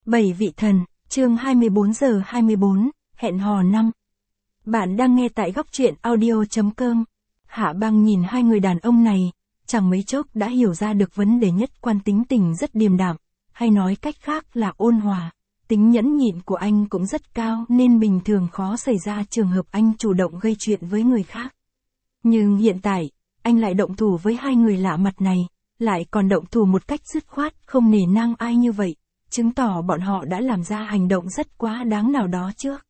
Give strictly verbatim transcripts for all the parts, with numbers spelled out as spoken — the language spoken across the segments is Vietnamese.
Bảy vị thần, chương hai mươi bốn giờ hai mươi bốn, hẹn hò năm. Bạn đang nghe tại góc truyện audio.com. Hạ Băng nhìn hai người đàn ông này, chẳng mấy chốc đã hiểu ra được vấn đề nhất quan tính tình rất điềm đạm, hay nói cách khác là ôn hòa. Tính nhẫn nhịn của anh cũng rất cao nên bình thường khó xảy ra trường hợp anh chủ động gây chuyện với người khác. Nhưng hiện tại, anh lại động thủ với hai người lạ mặt này, lại còn động thủ một cách dứt khoát không nể nang ai như vậy, chứng tỏ bọn họ đã làm ra hành động rất quá đáng nào đó trước.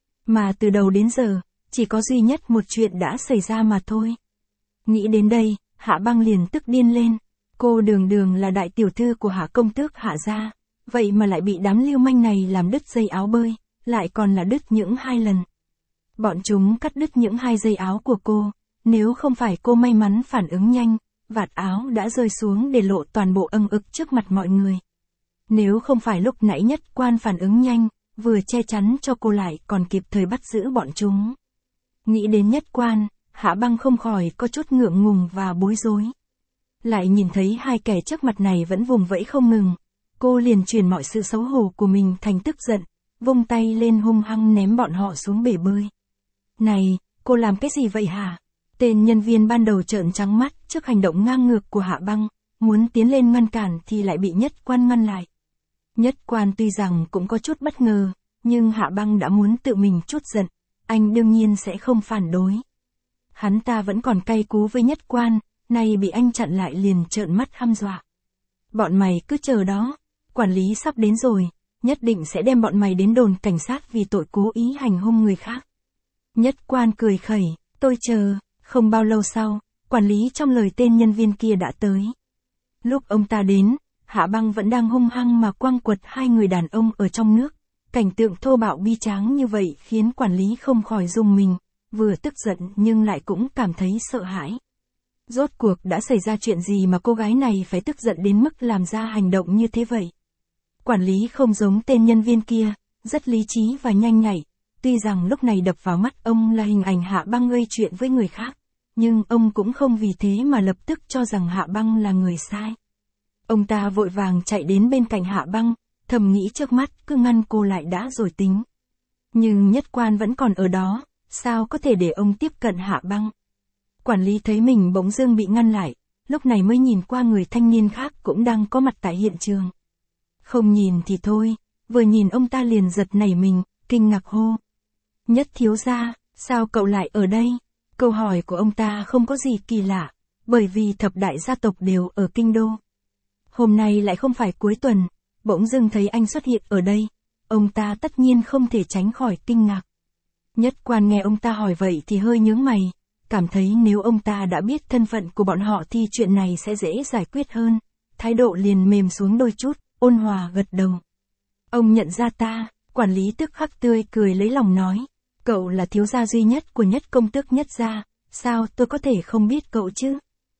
Mà từ đầu đến giờ, chỉ có duy nhất một chuyện đã xảy ra mà thôi. Nghĩ đến đây, Hạ Băng liền tức điên lên. Cô đường đường là đại tiểu thư của Hạ công tước Hạ gia, vậy mà lại bị đám lưu manh này làm đứt dây áo bơi, lại còn là đứt những hai lần. Bọn chúng cắt đứt những hai dây áo của cô, nếu không phải cô may mắn phản ứng nhanh, vạt áo đã rơi xuống để lộ toàn bộ âng ực trước mặt mọi người. Nếu không phải lúc nãy Nhất Quan phản ứng nhanh, vừa che chắn cho cô lại còn kịp thời bắt giữ bọn chúng. Nghĩ đến Nhất Quan, Hạ Băng không khỏi có chút ngượng ngùng và bối rối. Lại nhìn thấy hai kẻ trước mặt này vẫn vùng vẫy không ngừng, cô liền chuyển mọi sự xấu hổ của mình thành tức giận, vung tay lên hung hăng ném bọn họ xuống bể bơi. Này, cô làm cái gì vậy hả? Tên nhân viên ban đầu trợn trắng mắt trước hành động ngang ngược của Hạ Băng, muốn tiến lên ngăn cản thì lại bị Nhất Quan ngăn lại. Nhất Quan tuy rằng cũng có chút bất ngờ, nhưng Hạ Băng đã muốn tự mình chút giận, anh đương nhiên sẽ không phản đối. Hắn ta vẫn còn cay cú với Nhất Quan, nay bị anh chặn lại liền trợn mắt hăm dọa. Bọn mày cứ chờ đó, quản lý sắp đến rồi, nhất định sẽ đem bọn mày đến đồn cảnh sát vì tội cố ý hành hung người khác. Nhất Quan cười khẩy, tôi chờ. Không bao lâu sau, quản lý trong lời tên nhân viên kia đã tới. Lúc ông ta đến, Hạ Băng vẫn đang hung hăng mà quăng quật hai người đàn ông ở trong nước. Cảnh tượng thô bạo bi tráng như vậy khiến quản lý không khỏi rùng mình, vừa tức giận nhưng lại cũng cảm thấy sợ hãi. Rốt cuộc đã xảy ra chuyện gì mà cô gái này phải tức giận đến mức làm ra hành động như thế vậy? Quản lý không giống tên nhân viên kia, rất lý trí và nhanh nhạy. Tuy rằng lúc này đập vào mắt ông là hình ảnh Hạ Băng gây chuyện với người khác, nhưng ông cũng không vì thế mà lập tức cho rằng Hạ Băng là người sai. Ông ta vội vàng chạy đến bên cạnh Hạ Băng, thầm nghĩ trước mắt cứ ngăn cô lại đã rồi tính. Nhưng Nhất Quan vẫn còn ở đó, sao có thể để ông tiếp cận Hạ Băng? Quản lý thấy mình bỗng dưng bị ngăn lại, lúc này mới nhìn qua người thanh niên khác cũng đang có mặt tại hiện trường. Không nhìn thì thôi, vừa nhìn ông ta liền giật nảy mình, kinh ngạc hô. Nhất thiếu gia, sao cậu lại ở đây? Câu hỏi của ông ta không có gì kỳ lạ, bởi vì thập đại gia tộc đều ở kinh đô. Hôm nay lại không phải cuối tuần, bỗng dưng thấy anh xuất hiện ở đây, ông ta tất nhiên không thể tránh khỏi kinh ngạc. Nhất Quan nghe ông ta hỏi vậy thì hơi nhướng mày, cảm thấy nếu ông ta đã biết thân phận của bọn họ thì chuyện này sẽ dễ giải quyết hơn, thái độ liền mềm xuống đôi chút, ôn hòa gật đầu. Ông nhận ra ta, quản lý tức khắc tươi cười lấy lòng nói. Cậu là thiếu gia duy nhất của Nhất công tước Nhất gia, sao tôi có thể không biết cậu chứ?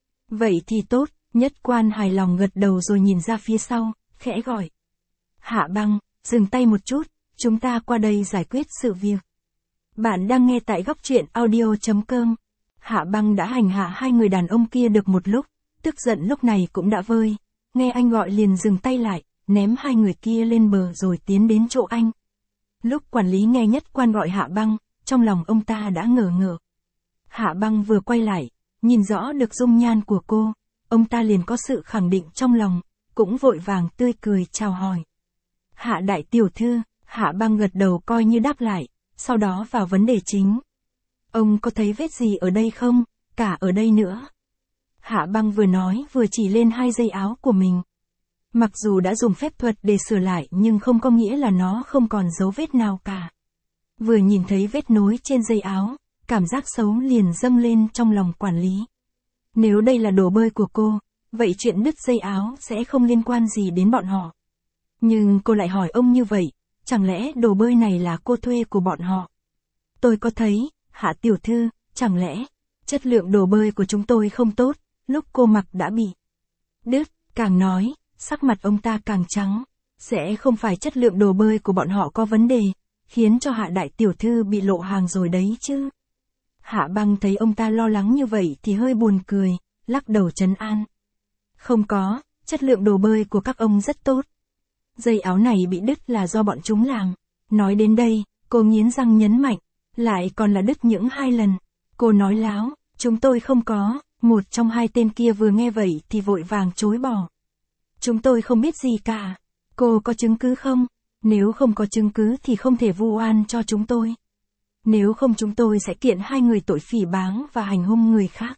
Vậy thì tốt, Nhất Quan hài lòng gật đầu rồi nhìn ra phía sau, khẽ gọi. Hạ Băng, dừng tay một chút, chúng ta qua đây giải quyết sự việc. Bạn đang nghe tại góc truyện audio.com. Hạ Băng đã hành hạ hai người đàn ông kia được một lúc, tức giận lúc này cũng đã vơi. Nghe anh gọi liền dừng tay lại, ném hai người kia lên bờ rồi tiến đến chỗ anh. Lúc quản lý nghe Nhất Quan gọi Hạ Băng, trong lòng ông ta đã ngờ ngợ. Hạ Băng vừa quay lại, nhìn rõ được dung nhan của cô, ông ta liền có sự khẳng định trong lòng, cũng vội vàng tươi cười chào hỏi. Hạ đại tiểu thư, Hạ Băng gật đầu coi như đáp lại, sau đó vào vấn đề chính. Ông có thấy vết gì ở đây không, cả ở đây nữa? Hạ Băng vừa nói vừa chỉ lên hai dây áo của mình. Mặc dù đã dùng phép thuật để sửa lại nhưng không có nghĩa là nó không còn dấu vết nào cả. Vừa nhìn thấy vết nối trên dây áo, cảm giác xấu liền dâng lên trong lòng quản lý. Nếu đây là đồ bơi của cô, vậy chuyện đứt dây áo sẽ không liên quan gì đến bọn họ. Nhưng cô lại hỏi ông như vậy, chẳng lẽ đồ bơi này là cô thuê của bọn họ? Tôi có thấy, Hạ tiểu thư, chẳng lẽ chất lượng đồ bơi của chúng tôi không tốt, lúc cô mặc đã bị đứt, càng nói. Sắc mặt ông ta càng trắng, sẽ không phải chất lượng đồ bơi của bọn họ có vấn đề, khiến cho Hạ đại tiểu thư bị lộ hàng rồi đấy chứ. Hạ Băng thấy ông ta lo lắng như vậy thì hơi buồn cười, lắc đầu trấn an. Không có, chất lượng đồ bơi của các ông rất tốt. dây áo này bị đứt là do bọn chúng làm. Nói đến đây, cô nghiến răng nhấn mạnh, lại còn là đứt những hai lần. Cô nói láo, chúng tôi không có, một trong hai tên kia vừa nghe vậy thì vội vàng chối bỏ. Chúng tôi không biết gì cả. Cô có chứng cứ không? Nếu không có chứng cứ thì không thể vu oan cho chúng tôi. Nếu không chúng tôi sẽ kiện hai người tội phỉ báng và hành hung người khác.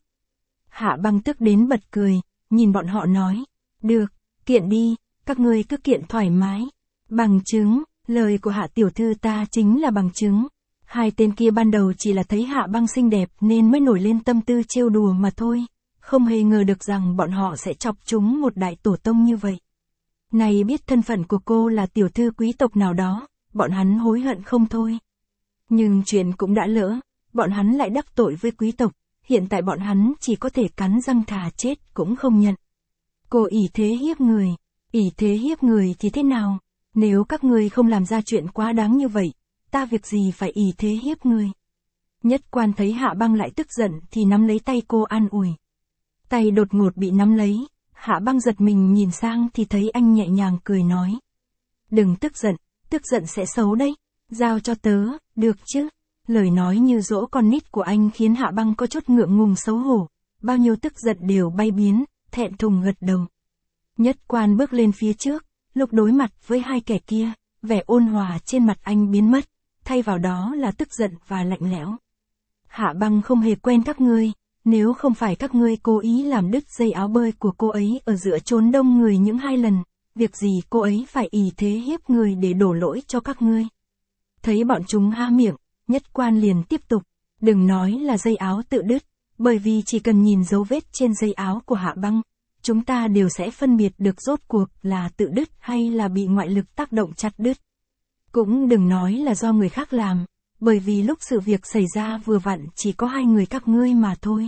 Hạ Băng tức đến bật cười, nhìn bọn họ nói, được, kiện đi, các ngươi cứ kiện thoải mái. Bằng chứng, lời của Hạ tiểu thư ta chính là bằng chứng. Hai tên kia ban đầu chỉ là thấy Hạ Băng xinh đẹp nên mới nổi lên tâm tư trêu đùa mà thôi, không hề ngờ được rằng bọn họ sẽ chọc chúng một đại tổ tông như vậy. Này biết thân phận của cô là tiểu thư quý tộc nào đó, bọn hắn hối hận không thôi. Nhưng chuyện cũng đã lỡ, bọn hắn lại đắc tội với quý tộc, hiện tại bọn hắn chỉ có thể cắn răng thà chết cũng không nhận. Cô ỷ thế hiếp người, ỷ thế hiếp người thì thế nào? Nếu các ngươi không làm ra chuyện quá đáng như vậy, ta việc gì phải ỷ thế hiếp người? Nhất Quan thấy Hạ Băng lại tức giận thì nắm lấy tay cô an ủi. Tay đột ngột bị nắm lấy, Hạ Băng giật mình nhìn sang thì thấy anh nhẹ nhàng cười nói. Đừng tức giận, tức giận sẽ xấu đấy, giao cho tớ, được chứ? Lời nói như dỗ con nít của anh khiến Hạ Băng có chút ngượng ngùng xấu hổ, bao nhiêu tức giận đều bay biến, thẹn thùng gật đầu. Nhất Quan bước lên phía trước, lúc đối mặt với hai kẻ kia, vẻ ôn hòa trên mặt anh biến mất, thay vào đó là tức giận và lạnh lẽo. Hạ Băng không hề quen các ngươi, nếu không phải các ngươi cố ý làm đứt dây áo bơi của cô ấy ở giữa chốn đông người những hai lần, việc gì cô ấy phải ỷ thế hiếp người để đổ lỗi cho các ngươi. Thấy bọn chúng há miệng, Nhất Quan liền tiếp tục, đừng nói là dây áo tự đứt, bởi vì chỉ cần nhìn dấu vết trên dây áo của Hạ Băng, chúng ta đều sẽ phân biệt được rốt cuộc là tự đứt hay là bị ngoại lực tác động chặt đứt. Cũng đừng nói là do người khác làm, bởi vì lúc sự việc xảy ra vừa vặn chỉ có hai người các ngươi mà thôi.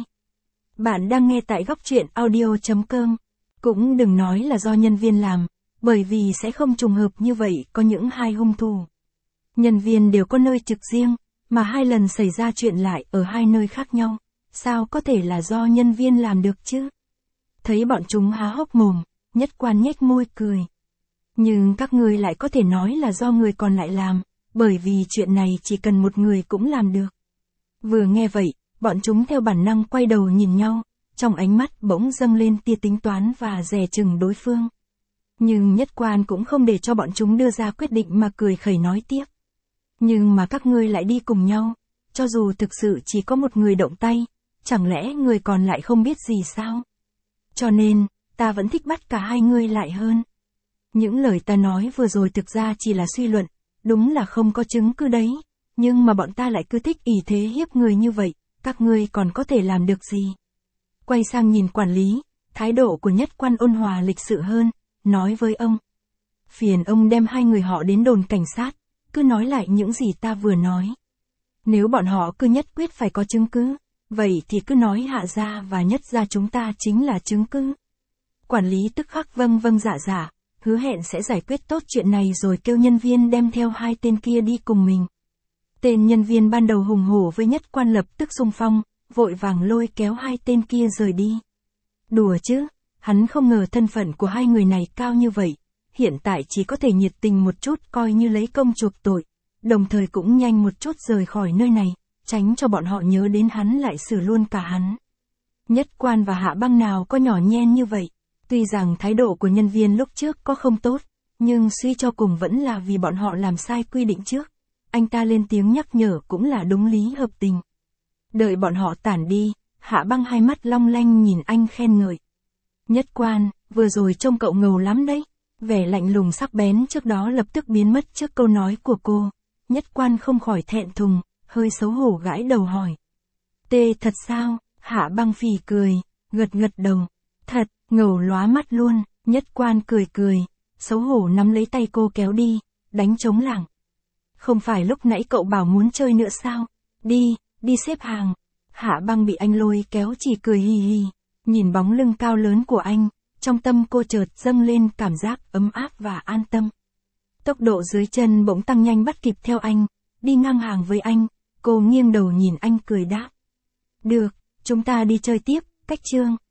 Bạn đang nghe tại góc truyện audio chấm com. Cũng đừng nói là do nhân viên làm, bởi vì sẽ không trùng hợp như vậy có những hai hung thủ. Nhân viên đều có nơi trực riêng, mà hai lần xảy ra chuyện lại ở hai nơi khác nhau, sao có thể là do nhân viên làm được chứ? Thấy bọn chúng há hốc mồm, Nhất Quan nhếch môi cười. Nhưng các ngươi lại có thể nói là do người còn lại làm, bởi vì chuyện này chỉ cần một người cũng làm được. Vừa nghe vậy, bọn chúng theo bản năng quay đầu nhìn nhau, trong ánh mắt bỗng dâng lên tia tính toán và dè chừng đối phương. Nhưng Nhất Quan cũng không để cho bọn chúng đưa ra quyết định mà cười khẩy nói tiếp. Nhưng mà các ngươi lại đi cùng nhau, cho dù thực sự chỉ có một người động tay, chẳng lẽ người còn lại không biết gì sao? Cho nên, ta vẫn thích bắt cả hai ngươi lại hơn. Những lời ta nói vừa rồi thực ra chỉ là suy luận, đúng là không có chứng cứ đấy, nhưng mà bọn ta lại cứ thích ỷ thế hiếp người như vậy, các ngươi còn có thể làm được gì? Quay sang nhìn quản lý, thái độ của Nhất Quan ôn hòa lịch sự hơn, nói với ông. Phiền ông đem hai người họ đến đồn cảnh sát, cứ nói lại những gì ta vừa nói. Nếu bọn họ cứ nhất quyết phải có chứng cứ, vậy thì cứ nói Hạ gia và Nhất gia chúng ta chính là chứng cứ. Quản lý tức khắc vâng vâng dạ dạ, hứa hẹn sẽ giải quyết tốt chuyện này rồi kêu nhân viên đem theo hai tên kia đi cùng mình. Tên nhân viên ban đầu hùng hổ với Nhất Quan lập tức xung phong, vội vàng lôi kéo hai tên kia rời đi. Đùa chứ, hắn không ngờ thân phận của hai người này cao như vậy, hiện tại chỉ có thể nhiệt tình một chút coi như lấy công chuộc tội, đồng thời cũng nhanh một chút rời khỏi nơi này, tránh cho bọn họ nhớ đến hắn lại xử luôn cả hắn. Nhất Quan và Hạ Băng nào có nhỏ nhen như vậy, tuy rằng thái độ của nhân viên lúc trước có không tốt, nhưng suy cho cùng vẫn là vì bọn họ làm sai quy định trước. Anh ta lên tiếng nhắc nhở cũng là đúng lý hợp tình. Đợi bọn họ tản đi, Hạ Băng hai mắt long lanh nhìn anh khen ngợi. Nhất Quan, vừa rồi trông cậu ngầu lắm đấy. Vẻ lạnh lùng sắc bén trước đó lập tức biến mất trước câu nói của cô. Nhất Quan không khỏi thẹn thùng, hơi xấu hổ gãi đầu hỏi. Tê thật sao? Hạ Băng phì cười, gật gật đầu. Thật, ngầu lóa mắt luôn. Nhất Quan cười cười, xấu hổ nắm lấy tay cô kéo đi, đánh trống lảng. Không phải lúc nãy cậu bảo muốn chơi nữa sao? Đi, đi xếp hàng. Hạ Băng bị anh lôi kéo chỉ cười hì hì, nhìn bóng lưng cao lớn của anh, trong tâm cô chợt dâng lên cảm giác ấm áp và an tâm. Tốc độ dưới chân bỗng tăng nhanh bắt kịp theo anh, đi ngang hàng với anh, cô nghiêng đầu nhìn anh cười đáp. Được, chúng ta đi chơi tiếp, cách chương.